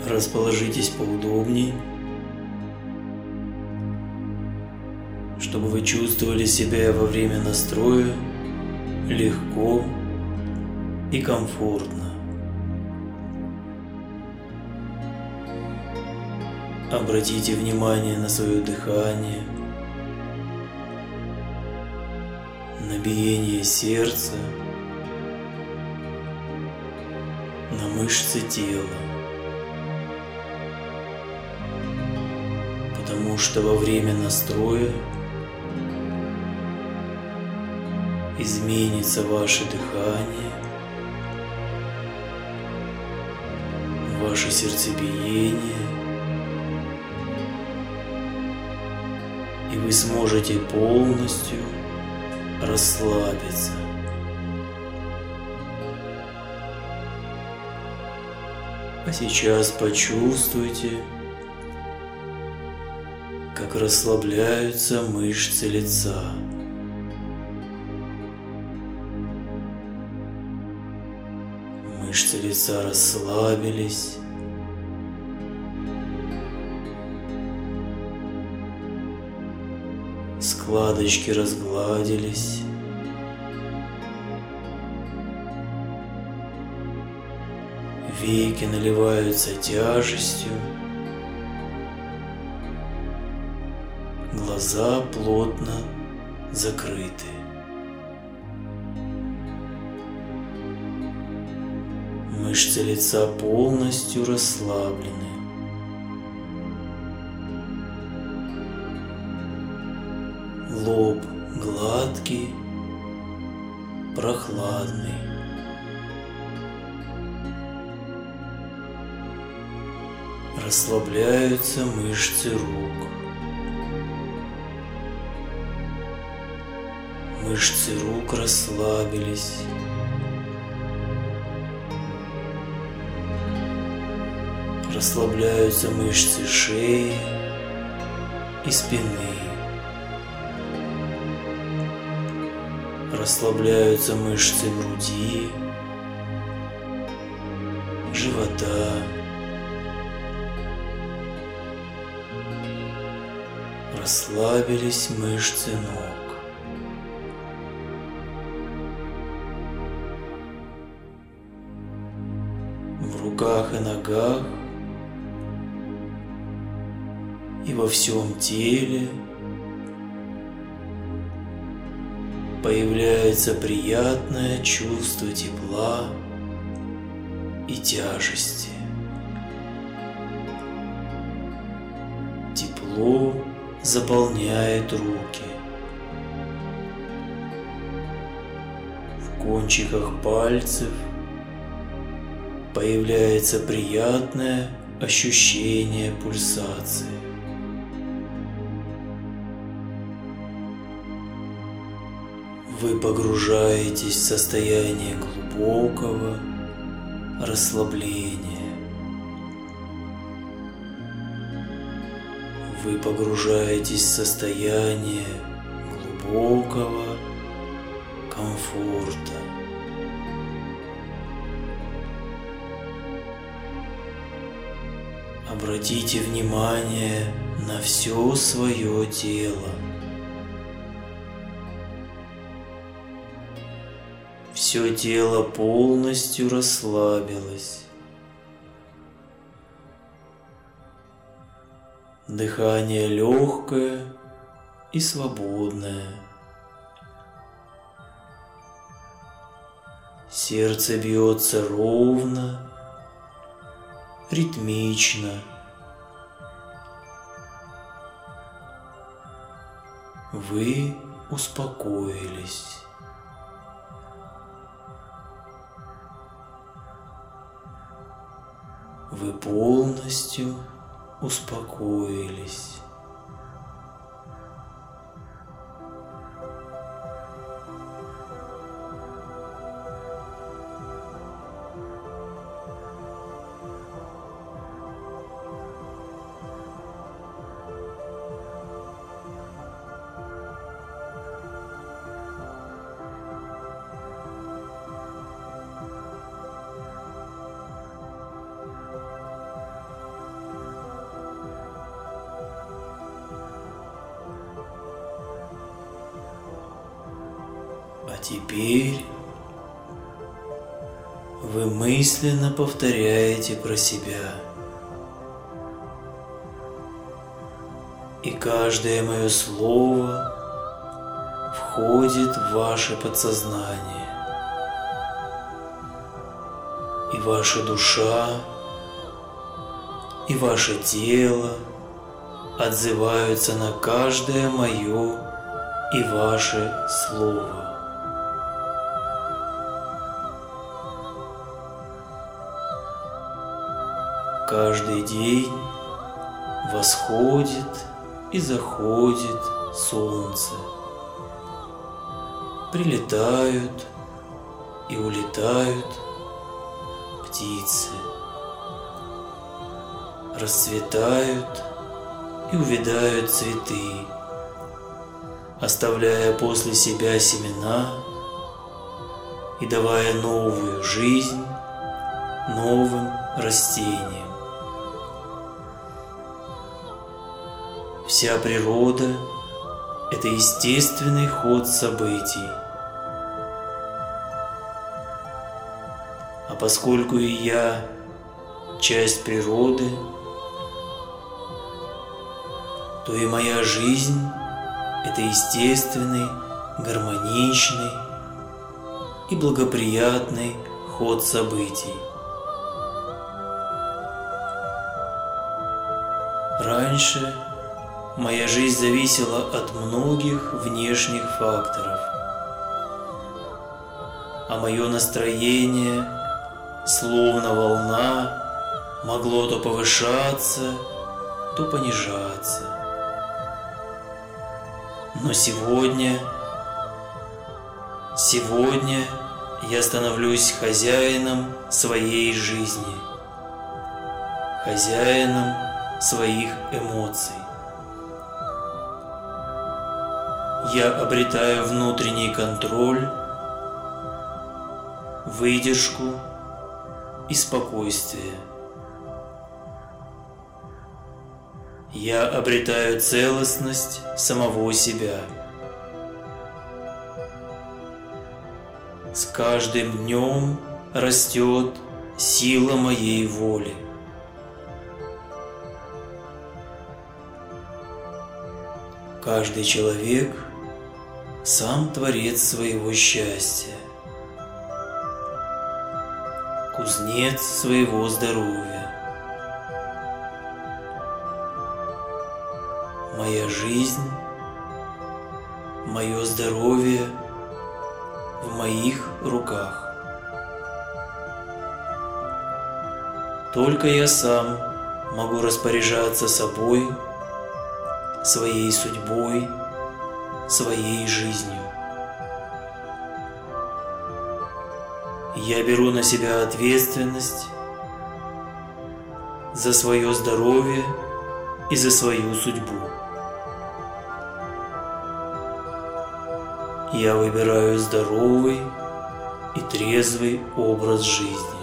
Расположитесь поудобней, чтобы вы чувствовали себя во время настроя легко и комфортно. Обратите внимание на свое дыхание, на биение сердца, на мышцы тела. Потому что во время настроя изменится ваше дыхание, ваше сердцебиение, и вы сможете полностью расслабиться. А сейчас почувствуйте, как расслабляются мышцы лица. Мышцы лица расслабились. Складочки разгладились. Веки наливаются тяжестью. Глаза плотно закрыты. Мышцы лица полностью расслаблены. Лоб гладкий, прохладный. Расслабляются мышцы рук. Мышцы рук расслабились. Расслабляются мышцы шеи и спины. Расслабляются мышцы груди, живота. Расслабились мышцы ног. В руках и ногах и во всем теле появляется приятное чувство тепла и тяжести. Тепло заполняет руки. В кончиках пальцев появляется приятное ощущение пульсации. Вы погружаетесь в состояние глубокого расслабления. Вы погружаетесь в состояние глубокого комфорта. Обратите внимание на все свое тело. Все тело полностью расслабилось. Дыхание легкое и свободное. Сердце бьется ровно, ритмично. Вы успокоились. Вы полностью успокоились. А теперь вы мысленно повторяете про себя. И каждое мое слово входит в ваше подсознание. И ваша душа, и ваше тело отзываются на каждое мое и ваше слово. Каждый день восходит и заходит солнце. Прилетают и улетают птицы. Расцветают и увядают цветы, оставляя после себя семена и давая новую жизнь новым растениям. Вся природа – это естественный ход событий. А поскольку и я часть природы, то и моя жизнь – это естественный, гармоничный и благоприятный ход событий. Раньше моя жизнь зависела от многих внешних факторов, а мое настроение, словно волна, могло то повышаться, то понижаться. Но сегодня я становлюсь хозяином своей жизни, хозяином своих эмоций. Я обретаю внутренний контроль, выдержку и спокойствие. Я обретаю целостность самого себя. С каждым днем растет сила моей воли. Каждый человек сам творец своего счастья, кузнец своего здоровья. Моя жизнь, мое здоровье в моих руках. Только я сам могу распоряжаться собой, своей судьбой, своей жизнью. Я беру на себя ответственность за свое здоровье и за свою судьбу. Я выбираю здоровый и трезвый образ жизни.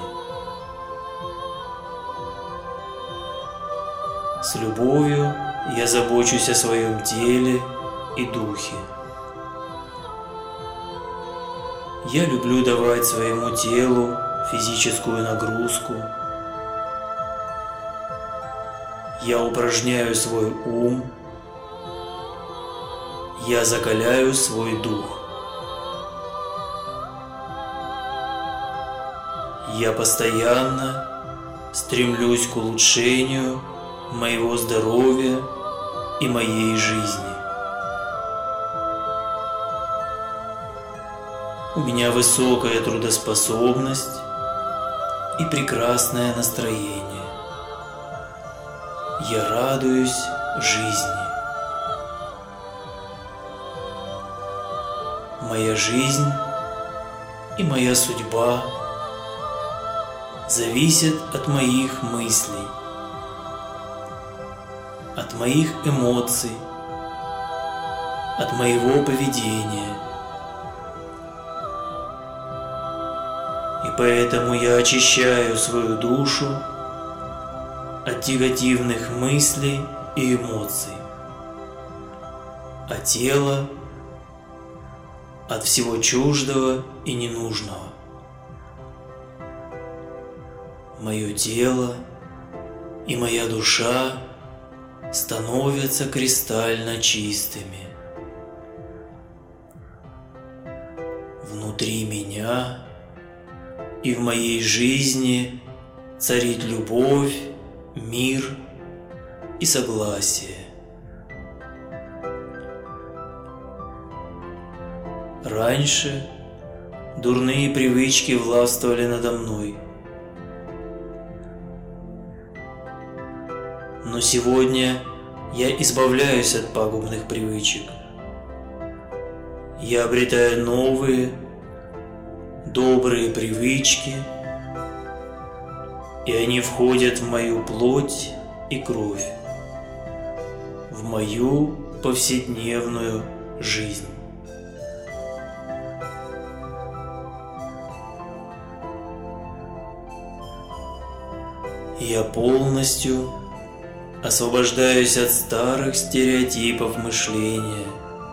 С любовью я забочусь о своем теле и духе. Я люблю давать своему телу физическую нагрузку. Я упражняю свой ум. Я закаляю свой дух. Я постоянно стремлюсь к улучшению моего здоровья и моей жизни. У меня высокая трудоспособность и прекрасное настроение. Я радуюсь жизни. Моя жизнь и моя судьба зависят от моих мыслей, от моих эмоций, от моего поведения. И поэтому я очищаю свою душу от негативных мыслей и эмоций, а тело от всего чуждого и ненужного. Мое тело и моя душа становятся кристально чистыми. Внутри меня и в моей жизни царит любовь, мир и согласие. Раньше дурные привычки властвовали надо мной. Но сегодня я избавляюсь от пагубных привычек. Я обретаю новые, добрые привычки, и они входят в мою плоть и кровь, в мою повседневную жизнь. Я полностью освобождаюсь от старых стереотипов мышления,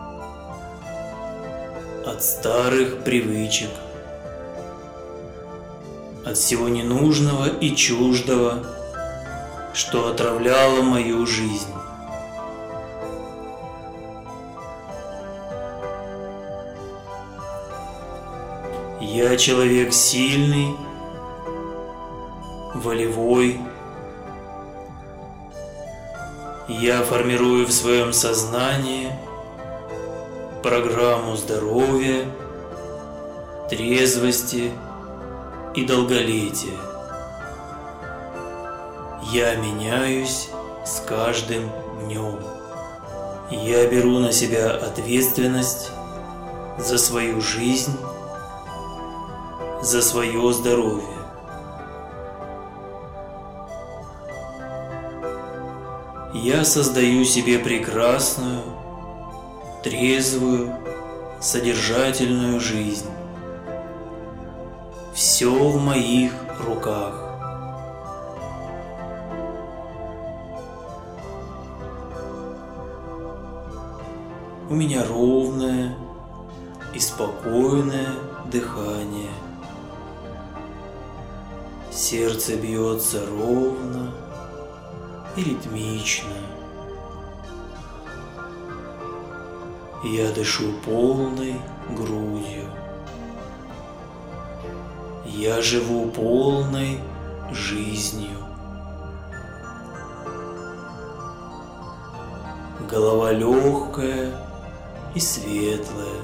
от старых привычек, от всего ненужного и чуждого, что отравляло мою жизнь. Я человек сильный, волевой. Я формирую в своем сознании программу здоровья, трезвости и долголетия. Я меняюсь с каждым днем. Я беру на себя ответственность за свою жизнь, за свое здоровье. Я создаю себе прекрасную, трезвую, содержательную жизнь. Все в моих руках. У меня ровное и спокойное дыхание. Сердце бьется ровно и ритмично. Я дышу полной грудью. Я живу полной жизнью. Голова легкая и светлая.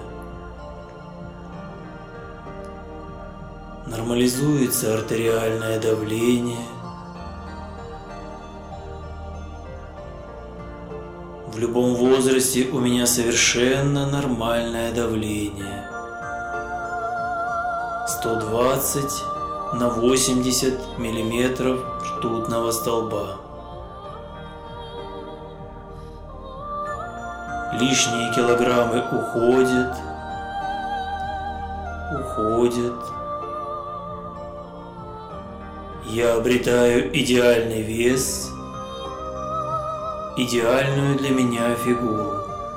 Нормализуется артериальное давление. В любом возрасте у меня совершенно нормальное давление. 120 на 80 миллиметров ртутного столба. Лишние килограммы уходят. Я обретаю идеальный вес, идеальную для меня фигуру.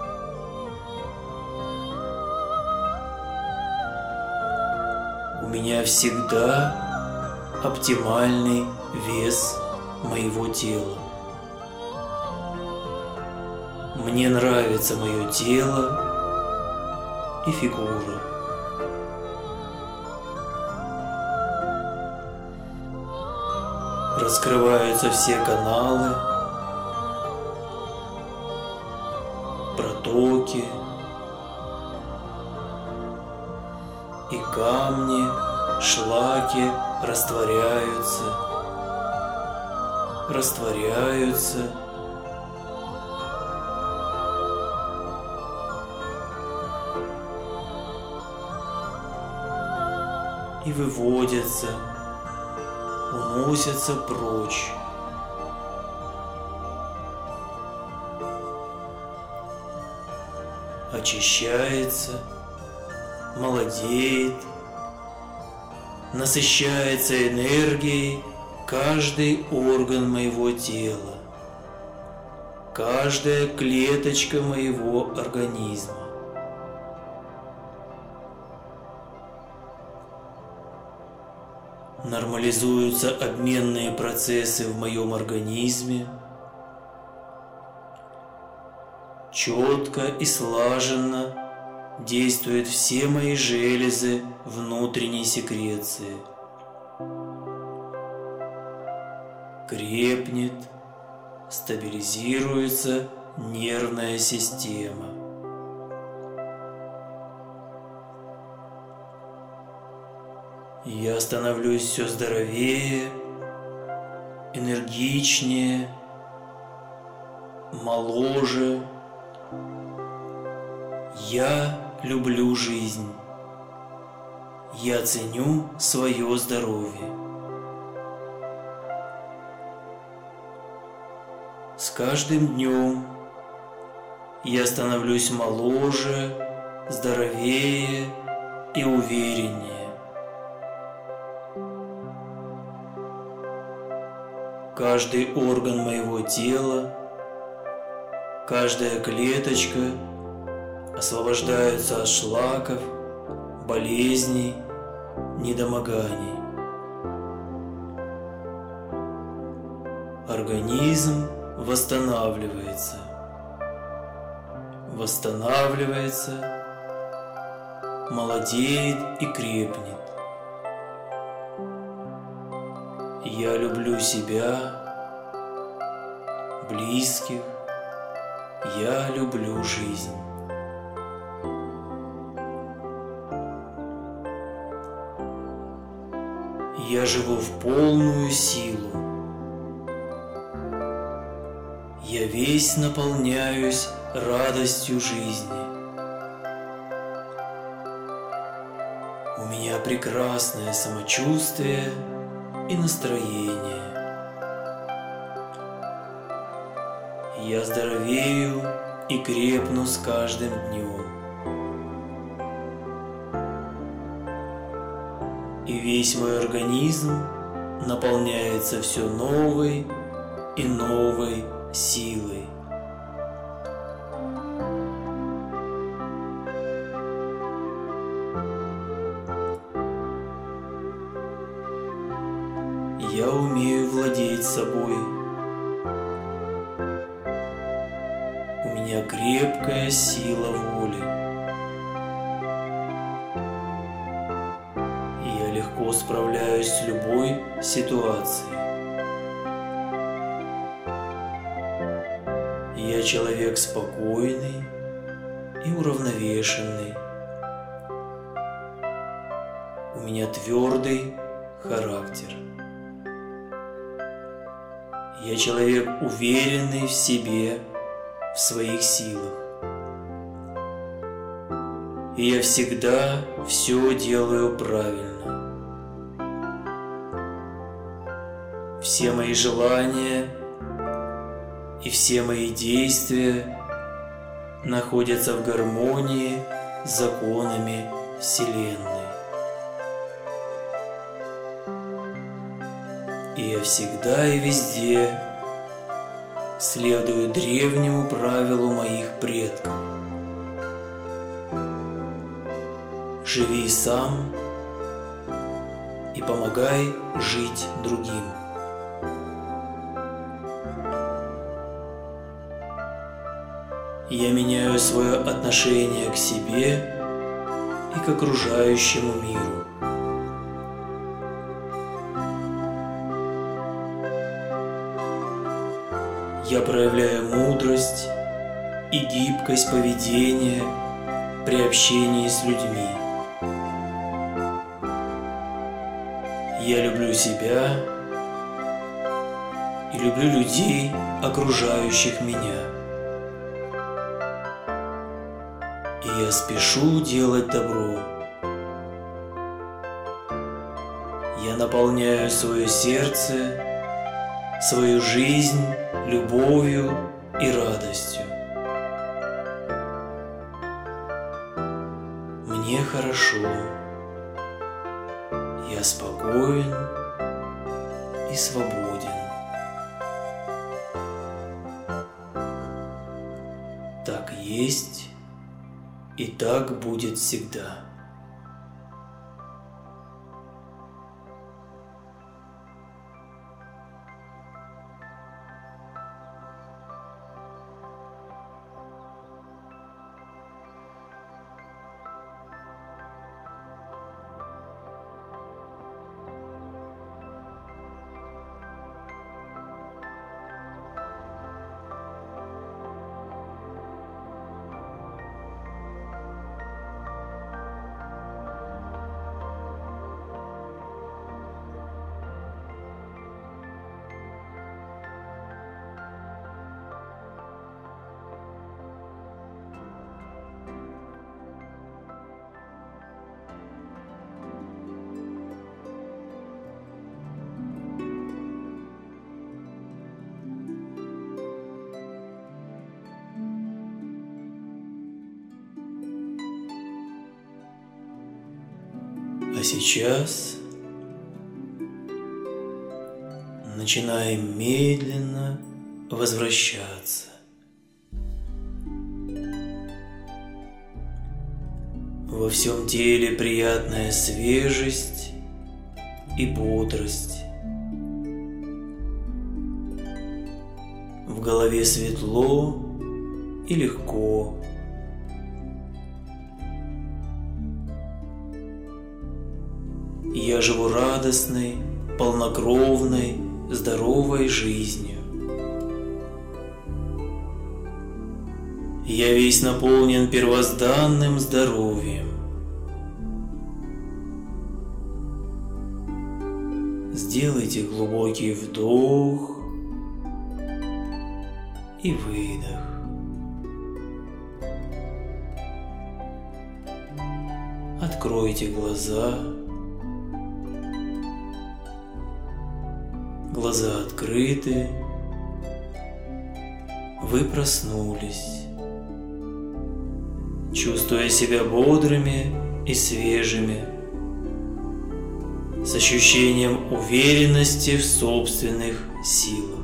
У меня всегда оптимальный вес моего тела. Мне нравится мое тело и фигура. Раскрываются все каналы, протоки и камни, шлаки растворяются. И выводятся, уносятся прочь. Очищается, молодеет, насыщается энергией каждый орган моего тела, каждая клеточка моего организма. нормализуются обменные процессы в моем организме, четко и слаженно действуют все мои железы внутренней секреции. Крепнет, стабилизируется нервная система. Я становлюсь все здоровее, энергичнее, моложе. Я люблю жизнь. Я ценю свое здоровье. С каждым днем я становлюсь моложе, здоровее и увереннее. Каждый орган моего тела, каждая клеточка освобождаются от шлаков, болезней, недомоганий. Организм восстанавливается, молодеет и крепнет. Я люблю себя, близких, я люблю жизнь. Я живу в полную силу. Я весь наполняюсь радостью жизни. У меня прекрасное самочувствие и настроение. Я здоровею и крепну с каждым днем. И весь мой организм наполняется все новой и новой силой. Я умею владеть собой. У меня крепкая сила воли. И я легко справляюсь с любой ситуацией. Я человек спокойный и уравновешенный. У меня твердый характер. Я человек уверенный в себе, в своих силах. И я всегда все делаю правильно. Все мои желания и все мои действия находятся в гармонии с законами Вселенной. И я всегда и везде следую древнему правилу моих предков. Живи сам и помогай жить другим. Я меняю свое отношение к себе и к окружающему миру. Я проявляю мудрость и гибкость поведения при общении с людьми. Я люблю себя и люблю людей, окружающих меня. И я спешу делать добро. Я наполняю свое сердце, свою жизнь любовью и радостью. Мне хорошо. Я спокоен и свободен. Так есть и так будет всегда. А сейчас начинаем медленно возвращаться. Во всем теле приятная свежесть и бодрость. В голове светло и легко. Я живу радостной, полнокровной, здоровой жизнью. Я весь наполнен первозданным здоровьем. Сделайте глубокий вдох и выдох. Откройте глаза. Глаза открыты. Вы проснулись, чувствуя себя бодрыми и свежими, с ощущением уверенности в собственных силах.